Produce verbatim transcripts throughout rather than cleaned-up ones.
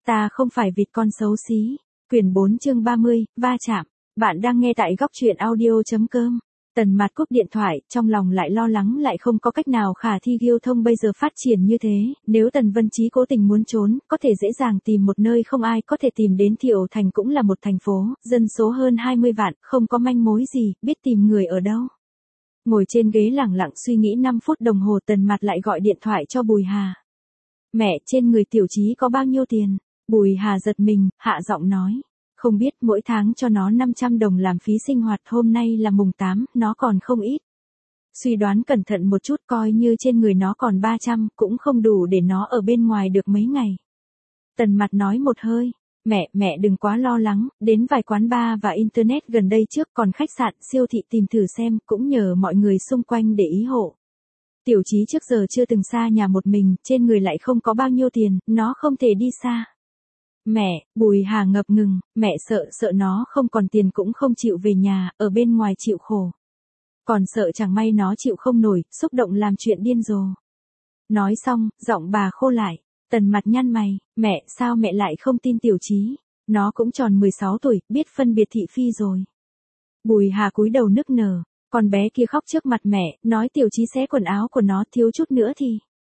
Ta không phải vịt con xấu xí. Quyển bốn chương ba mươi, va chạm. Bạn đang nghe tại góc truyện audio.com. Tần Mạt cúp điện thoại, trong lòng lại lo lắng lại không có cách nào khả thi Ghiêu Thông bây giờ phát triển như thế, nếu Tần Vân Chí cố tình muốn trốn, có thể dễ dàng tìm một nơi không ai có thể tìm đến. Thiệu Thành cũng là một thành phố, dân số hơn hai mươi vạn, không có manh mối gì, biết tìm người ở đâu. Ngồi trên ghế lẳng lặng suy nghĩ năm phút đồng hồ, Tần Mạt lại gọi điện thoại cho Bùi Hà. Mẹ, trên người Tiểu Chí có bao nhiêu tiền? Bùi Hà giật mình, hạ giọng nói. Không biết, mỗi tháng cho nó năm trăm đồng làm phí sinh hoạt, hôm nay là mùng tám, nó còn không ít. Suy đoán cẩn thận một chút, coi như trên người nó còn ba trăm, cũng không đủ để nó ở bên ngoài được mấy ngày. Tần Mạt nói một hơi. Mẹ, mẹ đừng quá lo lắng, đến vài quán bar và internet gần đây trước, còn khách sạn, siêu thị tìm thử xem, cũng nhờ mọi người xung quanh để ý hộ. Tiểu Chí trước giờ chưa từng xa nhà một mình, trên người lại không có bao nhiêu tiền, nó không thể đi xa. Mẹ, Bùi Hà ngập ngừng, mẹ sợ, sợ nó không còn tiền cũng không chịu về nhà, ở bên ngoài chịu khổ. Còn sợ chẳng may nó chịu không nổi, xúc động làm chuyện điên rồ. Nói xong, giọng bà khô lại. Tần Mạt nhăn mày, mẹ, sao mẹ lại không tin Tiểu Chí? Nó cũng tròn mười sáu tuổi, biết phân biệt thị phi rồi. Bùi Hà cúi đầu nức nở, con bé kia khóc trước mặt mẹ, nói Tiểu Chí xé quần áo của nó, thiếu chút nữa thì...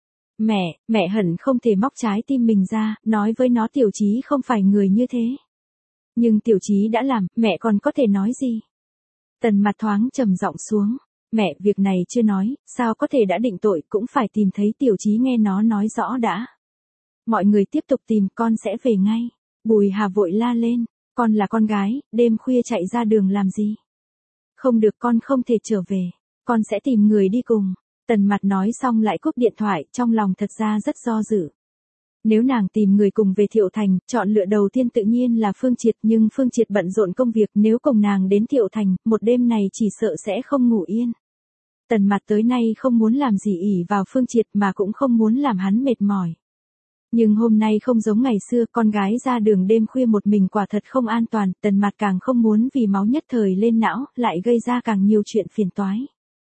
Mẹ, mẹ hận không thể móc trái tim mình ra, nói với nó Tiểu Chí không phải người như thế. Nhưng Tiểu Chí đã làm, mẹ còn có thể nói gì? Tần Mạt thoáng trầm giọng xuống. Mẹ, việc này chưa nói, sao có thể đã định tội, cũng phải tìm thấy Tiểu Chí, nghe nó nói rõ đã. Mọi người tiếp tục tìm, con sẽ về ngay. Bùi Hà vội la lên, con là con gái, đêm khuya chạy ra đường làm gì? Không được, con không thể trở về, con sẽ tìm người đi cùng. Tần Mạt nói xong lại cúp điện thoại, trong lòng thật ra rất do dự. Nếu nàng tìm người cùng về Thiệu Thành, chọn lựa đầu tiên tự nhiên là Phương Triệt, nhưng Phương Triệt bận rộn công việc, nếu cùng nàng đến Thiệu Thành, một đêm này chỉ sợ sẽ không ngủ yên. Tần Mạt tới nay không muốn làm gì ỷ vào Phương Triệt mà cũng không muốn làm hắn mệt mỏi. Nhưng hôm nay không giống ngày xưa, con gái ra đường đêm khuya một mình quả thật không an toàn, Tần Mạt càng không muốn vì máu nhất thời lên não, lại gây ra càng nhiều chuyện phiền toái.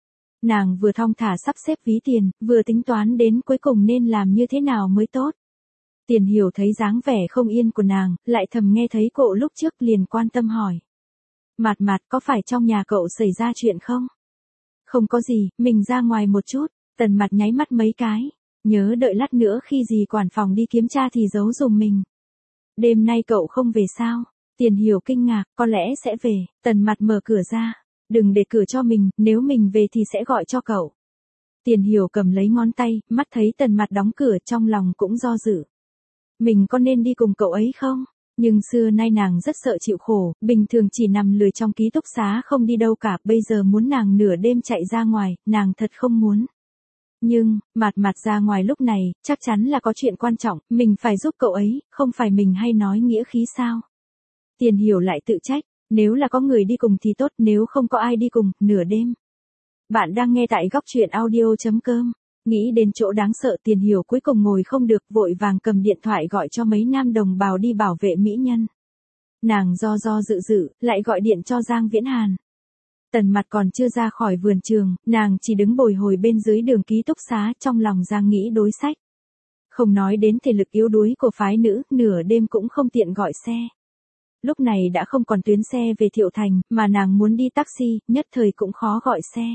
Nàng vừa thong thả sắp xếp ví tiền, vừa tính toán đến cuối cùng nên làm như thế nào mới tốt. Tiền Hiểu thấy dáng vẻ không yên của nàng, lại thầm nghe thấy cậu lúc trước liền quan tâm hỏi. Mạt Mạt, có phải trong nhà cậu xảy ra chuyện không? Không có gì, mình ra ngoài một chút. Tần Mạt nháy mắt mấy cái. Nhớ đợi lát nữa khi dì quản phòng đi kiểm tra thì giấu dùm mình. Đêm nay cậu không về sao? Tiền Hiểu kinh ngạc, có lẽ sẽ về. Tần Mạt mở cửa ra. Đừng để cửa cho mình, nếu mình về thì sẽ gọi cho cậu. Tiền Hiểu cầm lấy ngón tay, mắt thấy Tần Mạt đóng cửa, trong lòng cũng do dự. Mình có nên đi cùng cậu ấy không? Nhưng xưa nay nàng rất sợ chịu khổ, bình thường chỉ nằm lười trong ký túc xá không đi đâu cả, bây giờ muốn nàng nửa đêm chạy ra ngoài, nàng thật không muốn. Nhưng, Mạt Mạt ra ngoài lúc này, chắc chắn là có chuyện quan trọng, mình phải giúp cậu ấy, không phải mình hay nói nghĩa khí sao? Tiền Hiểu lại tự trách, nếu là có người đi cùng thì tốt, nếu không có ai đi cùng, nửa đêm. Bạn đang nghe tại góc truyện audio.com. Nghĩ đến chỗ đáng sợ, Tiền Hiểu cuối cùng ngồi không được, vội vàng cầm điện thoại gọi cho mấy nam đồng bào đi bảo vệ mỹ nhân. Nàng do do dự dự, lại gọi điện cho Giang Viễn Hàn. Tần Mạt còn chưa ra khỏi vườn trường, nàng chỉ đứng bồi hồi bên dưới đường ký túc xá, trong lòng Giang nghĩ đối sách. Không nói đến thể lực yếu đuối của phái nữ, nửa đêm cũng không tiện gọi xe. Lúc này đã không còn tuyến xe về Thiệu Thành, mà nàng muốn đi taxi, nhất thời cũng khó gọi xe.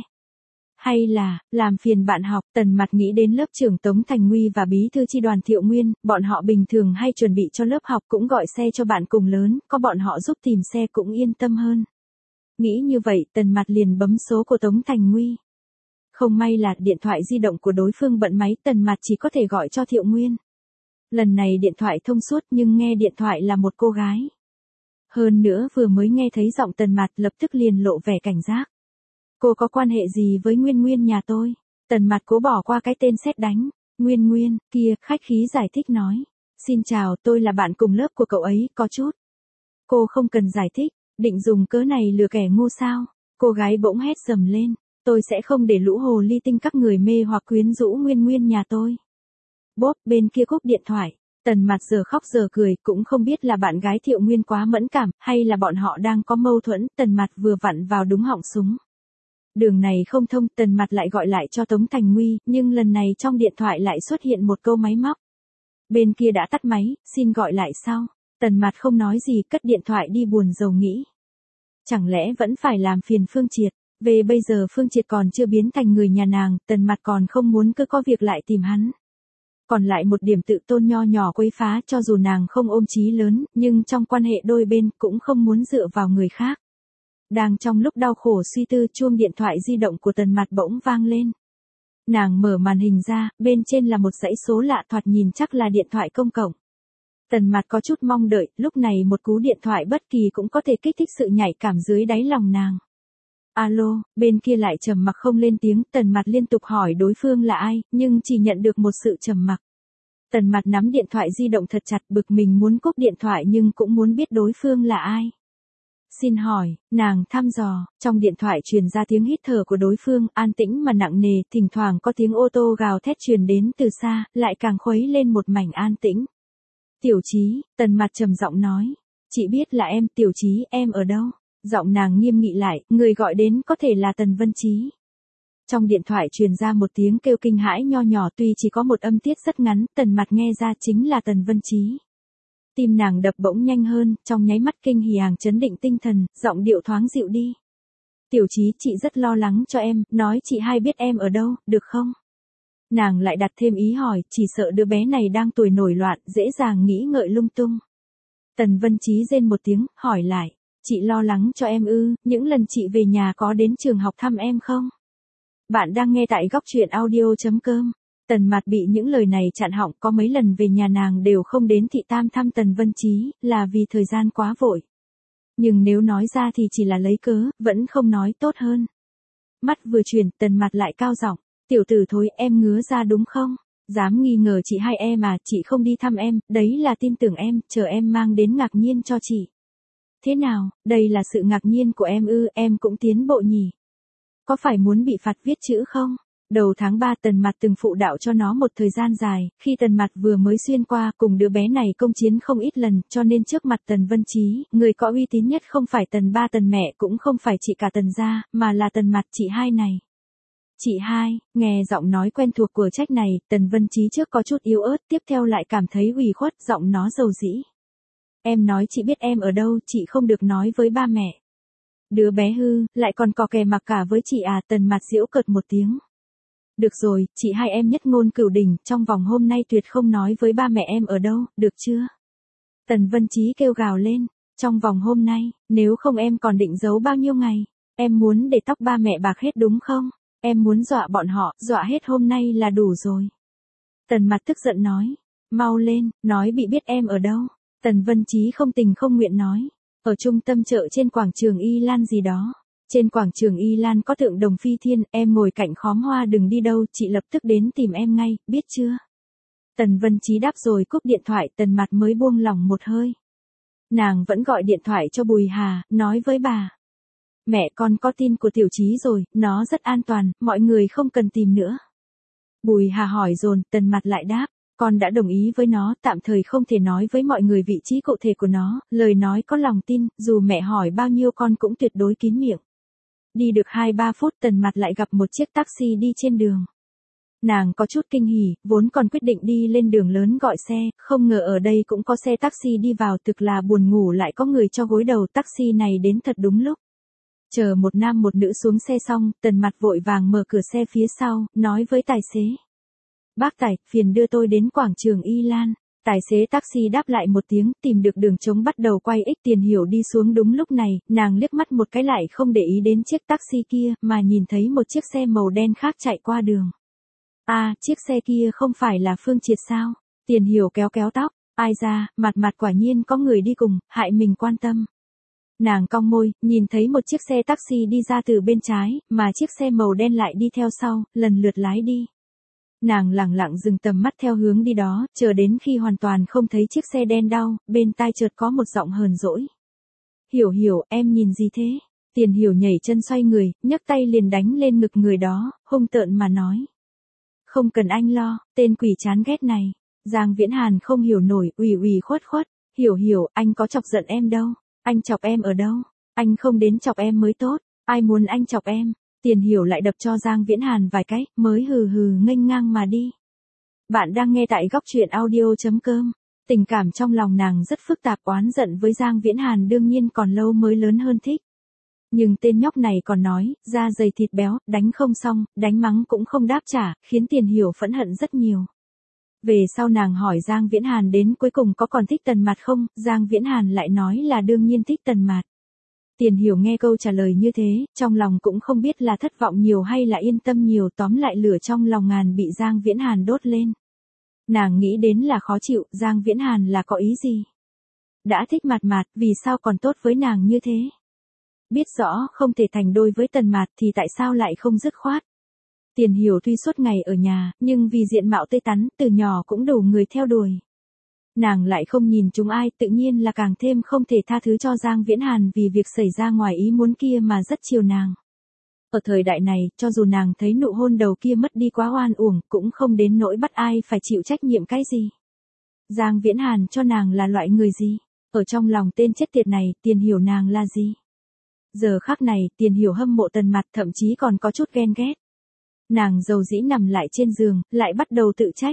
Hay là, làm phiền bạn học, Tần Mạt nghĩ đến lớp trưởng Tống Thành Nguy và bí thư chi đoàn Thiệu Nguyên, bọn họ bình thường hay chuẩn bị cho lớp học cũng gọi xe cho bạn cùng lớn, có bọn họ giúp tìm xe cũng yên tâm hơn. Nghĩ như vậy, Tần Mạt liền bấm số của Tống Thành Nguy. Không may là điện thoại di động của đối phương bận máy, Tần Mạt chỉ có thể gọi cho Thiệu Nguyên. Lần này điện thoại thông suốt nhưng nghe điện thoại là một cô gái. Hơn nữa vừa mới nghe thấy giọng Tần Mạt lập tức liền lộ vẻ cảnh giác. Cô có quan hệ gì với Nguyên Nguyên nhà tôi? Tần Mạt cố bỏ qua cái tên sét đánh. Nguyên Nguyên, kia, khách khí giải thích nói. Xin chào, tôi là bạn cùng lớp của cậu ấy, có chút. Cô không cần giải thích, định dùng cớ này lừa kẻ ngu sao? Cô gái bỗng hét dầm lên. Tôi sẽ không để lũ hồ ly tinh các người mê hoặc quyến rũ Nguyên Nguyên nhà tôi. Bốp, bên kia cúp điện thoại. Tần Mạt giờ khóc giờ cười, cũng không biết là bạn gái Thiệu Nguyên quá mẫn cảm, hay là bọn họ đang có mâu thuẫn. Tần Mạt vừa vặn vào đúng họng súng. Đường này không thông, Tần Mạt lại gọi lại cho Tống Thành Nguy, nhưng lần này trong điện thoại lại xuất hiện một câu máy móc. Bên kia đã tắt máy, xin gọi lại sau. Tần Mạt không nói gì, cất điện thoại đi buồn rầu nghĩ. Chẳng lẽ vẫn phải làm phiền Phương Triệt, về bây giờ Phương Triệt còn chưa biến thành người nhà nàng, Tần Mạt còn không muốn cứ có việc lại tìm hắn. Còn lại một điểm tự tôn nho nhỏ quấy phá, cho dù nàng không ôm chí lớn, nhưng trong quan hệ đôi bên cũng không muốn dựa vào người khác. Đang trong lúc đau khổ suy tư, chuông điện thoại di động của Tần Mạt bỗng vang lên. Nàng mở màn hình ra, bên trên là một dãy số lạ, thoạt nhìn chắc là điện thoại công cộng. Tần Mạt có chút mong đợi, lúc này một cú điện thoại bất kỳ cũng có thể kích thích sự nhạy cảm dưới đáy lòng nàng. Alo, bên kia lại trầm mặc không lên tiếng, Tần Mạt liên tục hỏi đối phương là ai, nhưng chỉ nhận được một sự trầm mặc. Tần Mạt nắm điện thoại di động thật chặt, bực mình muốn cúp điện thoại nhưng cũng muốn biết đối phương là ai. Xin hỏi, nàng thăm dò, trong điện thoại truyền ra tiếng hít thở của đối phương, an tĩnh mà nặng nề, thỉnh thoảng có tiếng ô tô gào thét truyền đến từ xa, lại càng khuấy lên một mảnh an tĩnh. Tiểu Chí, Tần Mạt trầm giọng nói, chị biết là em, Tiểu Chí, em ở đâu? Giọng nàng nghiêm nghị lại, người gọi đến có thể là Tần Vân Chí. Trong điện thoại truyền ra một tiếng kêu kinh hãi nho nhỏ, tuy chỉ có một âm tiết rất ngắn, Tần Mạt nghe ra chính là Tần Vân Chí. Tim nàng đập bỗng nhanh hơn, trong nháy mắt kinh hỉ hàng chấn định tinh thần, giọng điệu thoáng dịu đi. Tiểu Chí, chị rất lo lắng cho em, nói chị hai biết em ở đâu, được không? Nàng lại đặt thêm ý hỏi, chỉ sợ đứa bé này đang tuổi nổi loạn, dễ dàng nghĩ ngợi lung tung. Tần Vân Chí rên một tiếng, hỏi lại, chị lo lắng cho em ư, những lần chị về nhà có đến trường học thăm em không? Bạn đang nghe tại góc truyện audio chấm com. Tần Mạt bị những lời này chặn họng, có mấy lần về nhà nàng đều không đến thị tam thăm Tần Vân Chí, là vì thời gian quá vội. Nhưng nếu nói ra thì chỉ là lấy cớ, vẫn không nói tốt hơn. Mắt vừa chuyển, Tần Mạt lại cao giọng, tiểu tử thối, em ngứa ra đúng không? Dám nghi ngờ chị hai em à, chị không đi thăm em, đấy là tin tưởng em, chờ em mang đến ngạc nhiên cho chị. Thế nào, đây là sự ngạc nhiên của em ư, em cũng tiến bộ nhỉ? Có phải muốn bị phạt viết chữ không? Đầu tháng ba Tần Mạt từng phụ đạo cho nó một thời gian dài, khi Tần Mạt vừa mới xuyên qua, cùng đứa bé này công chiến không ít lần, cho nên trước mặt Tần Vân Chí, người có uy tín nhất không phải Tần ba Tần mẹ cũng không phải chị cả Tần gia, mà là Tần Mạt chị hai này. Chị hai, nghe giọng nói quen thuộc của trách này, Tần Vân Chí trước có chút yếu ớt, tiếp theo lại cảm thấy ủy khuất, giọng nó dầu dĩ. Em nói chị biết em ở đâu, chị không được nói với ba mẹ. Đứa bé hư, lại còn cò kè mặc cả với chị à, Tần Mạt giễu cợt một tiếng. Được rồi, chị hai em nhất ngôn cửu đình, trong vòng hôm nay tuyệt không nói với ba mẹ em ở đâu, được chưa? Tần Vân Chí kêu gào lên, trong vòng hôm nay, nếu không em còn định giấu bao nhiêu ngày? Em muốn để tóc ba mẹ bạc hết đúng không? Em muốn dọa bọn họ, dọa hết hôm nay là đủ rồi. Tần Mạt tức giận nói, mau lên, nói bị biết em ở đâu. Tần Vân Chí không tình không nguyện nói, ở trung tâm chợ trên quảng trường Y Lan gì đó. Trên quảng trường Y Lan có tượng đồng phi thiên, em ngồi cạnh khóm hoa đừng đi đâu, chị lập tức đến tìm em ngay, biết chưa? Tần Vân Chí đáp rồi cúp điện thoại, Tần Mạt mới buông lòng một hơi. Nàng vẫn gọi điện thoại cho Bùi Hà, nói với bà. Mẹ con có tin của Tiểu Chí rồi, nó rất an toàn, mọi người không cần tìm nữa. Bùi Hà hỏi dồn, Tần Mạt lại đáp, con đã đồng ý với nó, tạm thời không thể nói với mọi người vị trí cụ thể của nó, lời nói có lòng tin, dù mẹ hỏi bao nhiêu con cũng tuyệt đối kín miệng. Đi được hai ba phút Tần Mạt lại gặp một chiếc taxi đi trên đường. Nàng có chút kinh hỉ, vốn còn quyết định đi lên đường lớn gọi xe, không ngờ ở đây cũng có xe taxi đi vào, thực là buồn ngủ lại có người cho gối đầu, taxi này đến thật đúng lúc. Chờ một nam một nữ xuống xe xong, Tần Mạt vội vàng mở cửa xe phía sau, nói với tài xế. Bác tài, phiền đưa tôi đến quảng trường Y Lan. Tài xế taxi đáp lại một tiếng, tìm được đường trống bắt đầu quay ích Tiền Hiểu đi xuống đúng lúc này, nàng liếc mắt một cái lại không để ý đến chiếc taxi kia, mà nhìn thấy một chiếc xe màu đen khác chạy qua đường. À, chiếc xe kia không phải là Phương Triệt sao? Tiền Hiểu kéo kéo tóc, ai ra, mặt mặt quả nhiên có người đi cùng, hại mình quan tâm. Nàng cong môi, nhìn thấy một chiếc xe taxi đi ra từ bên trái, mà chiếc xe màu đen lại đi theo sau, lần lượt lái đi. Nàng lẳng lặng dừng tầm mắt theo hướng đi đó, chờ đến khi hoàn toàn không thấy chiếc xe đen đau, bên tai chợt có một giọng hờn dỗi. Hiểu Hiểu, em nhìn gì thế? Tiền Hiểu nhảy chân xoay người, nhấc tay liền đánh lên ngực người đó, hung tợn mà nói. Không cần anh lo, tên quỷ chán ghét này. Giang Viễn Hàn không hiểu nổi, ủy ủy khuất khuất. Hiểu Hiểu, anh có chọc giận em đâu. Anh chọc em ở đâu? Anh không đến chọc em mới tốt. Ai muốn anh chọc em? Tiền Hiểu lại đập cho Giang Viễn Hàn vài cái, mới hừ hừ nghênh ngang mà đi. Bạn đang nghe tại góc truyện audio.com. Tình cảm trong lòng nàng rất phức tạp, oán giận với Giang Viễn Hàn đương nhiên còn lâu mới lớn hơn thích. Nhưng tên nhóc này còn nói, da dày thịt béo, đánh không xong, đánh mắng cũng không đáp trả, khiến Tiền Hiểu phẫn hận rất nhiều. Về sau nàng hỏi Giang Viễn Hàn đến cuối cùng có còn thích Tần Mạt không, Giang Viễn Hàn lại nói là đương nhiên thích Tần Mạt. Tiền Hiểu nghe câu trả lời như thế, trong lòng cũng không biết là thất vọng nhiều hay là yên tâm nhiều, tóm lại lửa trong lòng ngàn bị Giang Viễn Hàn đốt lên. Nàng nghĩ đến là khó chịu, Giang Viễn Hàn là có ý gì? Đã thích Mạt Mạt, vì sao còn tốt với nàng như thế? Biết rõ không thể thành đôi với Tần Mạt thì tại sao lại không dứt khoát? Tiền Hiểu tuy suốt ngày ở nhà, nhưng vì diện mạo tươi tắn, từ nhỏ cũng đủ người theo đuổi. Nàng lại không nhìn chúng ai, tự nhiên là càng thêm không thể tha thứ cho Giang Viễn Hàn vì việc xảy ra ngoài ý muốn kia mà rất chiều nàng. Ở thời đại này, cho dù nàng thấy nụ hôn đầu kia mất đi quá oan uổng, cũng không đến nỗi bắt ai phải chịu trách nhiệm cái gì. Giang Viễn Hàn cho nàng là loại người gì? Ở trong lòng tên chết tiệt này, Tiền Hiểu nàng là gì? Giờ khắc này, Tiền Hiểu hâm mộ Tần Mạt, thậm chí còn có chút ghen ghét. Nàng dầu dĩ nằm lại trên giường, lại bắt đầu tự trách.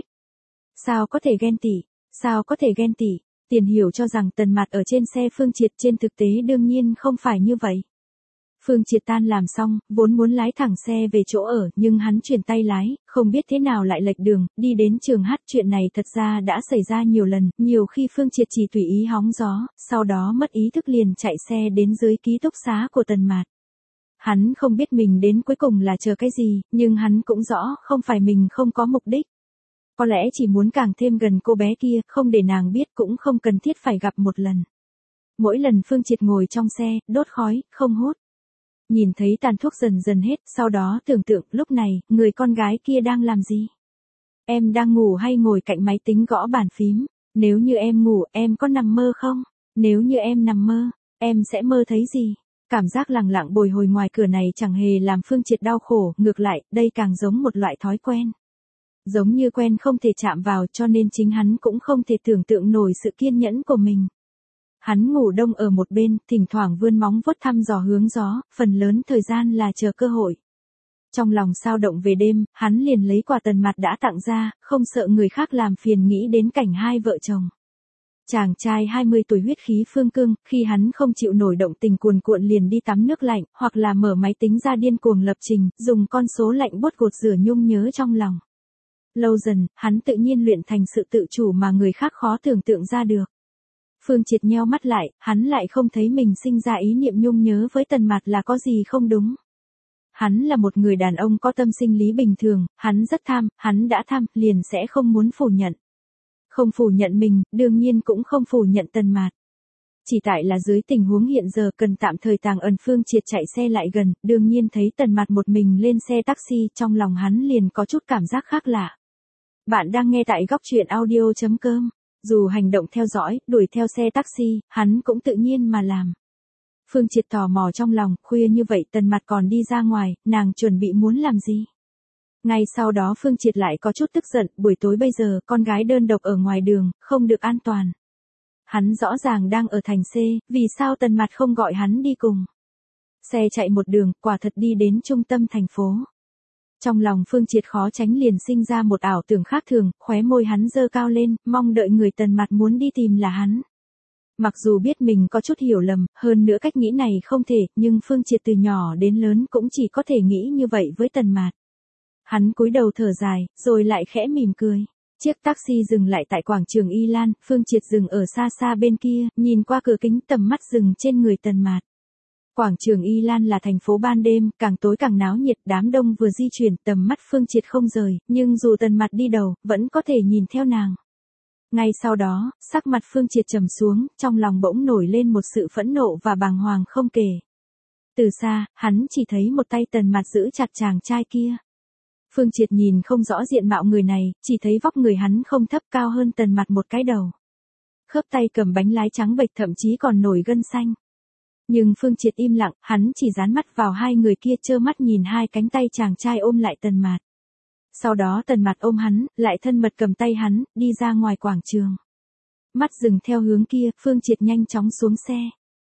Sao có thể ghen tị? Sao có thể ghen tị? Tiền Hiểu cho rằng Tần Mạt ở trên xe Phương Triệt, trên thực tế đương nhiên không phải như vậy. Phương Triệt tan làm xong, vốn muốn lái thẳng xe về chỗ ở, nhưng hắn chuyển tay lái, không biết thế nào lại lệch đường, đi đến trường hát. Chuyện này thật ra đã xảy ra nhiều lần, nhiều khi Phương Triệt chỉ tùy ý hóng gió, sau đó mất ý thức liền chạy xe đến dưới ký túc xá của Tần Mạt. Hắn không biết mình đến cuối cùng là chờ cái gì, nhưng hắn cũng rõ không phải mình không có mục đích. Có lẽ chỉ muốn càng thêm gần cô bé kia, không để nàng biết, cũng không cần thiết phải gặp một lần. Mỗi lần Phương Triệt ngồi trong xe, đốt khói, không hút. Nhìn thấy tàn thuốc dần dần hết, sau đó tưởng tượng, lúc này, người con gái kia đang làm gì? Em đang ngủ hay ngồi cạnh máy tính gõ bàn phím? Nếu như em ngủ, em có nằm mơ không? Nếu như em nằm mơ, em sẽ mơ thấy gì? Cảm giác lẳng lặng bồi hồi ngoài cửa này chẳng hề làm Phương Triệt đau khổ, ngược lại, đây càng giống một loại thói quen. Giống như quen không thể chạm vào, cho nên chính hắn cũng không thể tưởng tượng nổi sự kiên nhẫn của mình. Hắn ngủ đông ở một bên, thỉnh thoảng vươn móng vuốt thăm dò hướng gió, phần lớn thời gian là chờ cơ hội. Trong lòng sao động về đêm, hắn liền lấy quà Tần Mạt đã tặng ra, không sợ người khác làm phiền, nghĩ đến cảnh hai vợ chồng. Chàng trai hai mươi tuổi huyết khí phương cương, khi hắn không chịu nổi động tình cuồn cuộn liền đi tắm nước lạnh, hoặc là mở máy tính ra điên cuồng lập trình, dùng con số lạnh buốt gột rửa nhung nhớ trong lòng. Lâu dần, hắn tự nhiên luyện thành sự tự chủ mà người khác khó tưởng tượng ra được. Phương Triệt nheo mắt lại, hắn lại không thấy mình sinh ra ý niệm nhung nhớ với Tần Mạt là có gì không đúng. Hắn là một người đàn ông có tâm sinh lý bình thường, hắn rất tham, hắn đã tham, liền sẽ không muốn phủ nhận. Không phủ nhận mình, đương nhiên cũng không phủ nhận Tần Mạt. Chỉ tại là dưới tình huống hiện giờ cần tạm thời tàng ẩn, Phương Triệt chạy xe lại gần, đương nhiên thấy Tần Mạt một mình lên xe taxi, trong lòng hắn liền có chút cảm giác khác lạ. Bạn đang nghe tại góc truyện audio.com. Dù hành động theo dõi, đuổi theo xe taxi, hắn cũng tự nhiên mà làm. Phương Triệt tò mò trong lòng, khuya như vậy Tần Mạt còn đi ra ngoài, nàng chuẩn bị muốn làm gì? Ngay sau đó Phương Triệt lại có chút tức giận, buổi tối bây giờ, con gái đơn độc ở ngoài đường, không được an toàn. Hắn rõ ràng đang ở thành C, vì sao Tần Mạt không gọi hắn đi cùng? Xe chạy một đường, quả thật đi đến trung tâm thành phố. Trong lòng Phương Triệt khó tránh liền sinh ra một ảo tưởng khác thường, khóe môi hắn giơ cao lên, mong đợi người Tần Mạt muốn đi tìm là hắn. Mặc dù biết mình có chút hiểu lầm, hơn nữa cách nghĩ này không thể, nhưng Phương Triệt từ nhỏ đến lớn cũng chỉ có thể nghĩ như vậy với Tần Mạt. Hắn cúi đầu thở dài, rồi lại khẽ mỉm cười. Chiếc taxi dừng lại tại quảng trường Y Lan, Phương Triệt dừng ở xa xa bên kia, nhìn qua cửa kính, tầm mắt dừng trên người Tần Mạt. Quảng trường Y Lan là thành phố ban đêm, càng tối càng náo nhiệt, đám đông vừa di chuyển, tầm mắt Phương Triệt không rời, nhưng dù Tần Mạt đi đầu, vẫn có thể nhìn theo nàng. Ngay sau đó, sắc mặt Phương Triệt trầm xuống, trong lòng bỗng nổi lên một sự phẫn nộ và bàng hoàng không kể. Từ xa, hắn chỉ thấy một tay Tần Mạt giữ chặt chàng trai kia. Phương Triệt nhìn không rõ diện mạo người này, chỉ thấy vóc người hắn không thấp, cao hơn Tần Mạt một cái đầu. Khớp tay cầm bánh lái trắng bệch, thậm chí còn nổi gân xanh. Nhưng Phương Triệt im lặng, hắn chỉ dán mắt vào hai người kia, trơ mắt nhìn hai cánh tay chàng trai ôm lại Tần Mạt. Sau đó Tần Mạt ôm hắn, lại thân mật cầm tay hắn, đi ra ngoài quảng trường. Mắt dừng theo hướng kia, Phương Triệt nhanh chóng xuống xe.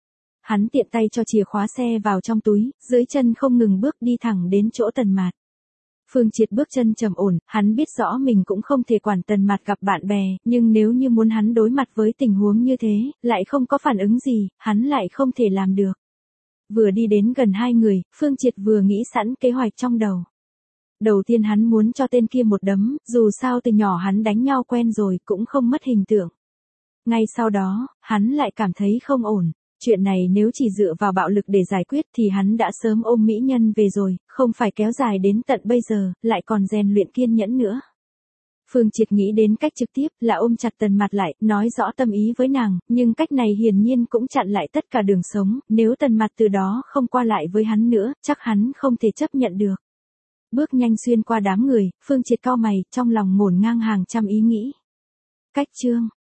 Hắn tiện tay cho chìa khóa xe vào trong túi, dưới chân không ngừng bước đi thẳng đến chỗ Tần Mạt. Phương Triệt bước chân trầm ổn, hắn biết rõ mình cũng không thể quản Tần Mạt gặp bạn bè, nhưng nếu như muốn hắn đối mặt với tình huống như thế, lại không có phản ứng gì, hắn lại không thể làm được. Vừa đi đến gần hai người, Phương Triệt vừa nghĩ sẵn kế hoạch trong đầu. Đầu tiên hắn muốn cho tên kia một đấm, dù sao từ nhỏ hắn đánh nhau quen rồi cũng không mất hình tượng. Ngay sau đó, hắn lại cảm thấy không ổn. Chuyện này nếu chỉ dựa vào bạo lực để giải quyết thì hắn đã sớm ôm mỹ nhân về rồi, không phải kéo dài đến tận bây giờ, lại còn rèn luyện kiên nhẫn nữa. Phương Triệt nghĩ đến cách trực tiếp là ôm chặt Tần Mạt lại, nói rõ tâm ý với nàng, nhưng cách này hiển nhiên cũng chặn lại tất cả đường sống, nếu Tần Mạt từ đó không qua lại với hắn nữa, chắc hắn không thể chấp nhận được. Bước nhanh xuyên qua đám người, Phương Triệt cau mày, trong lòng ngổn ngang hàng trăm ý nghĩ. Cách chương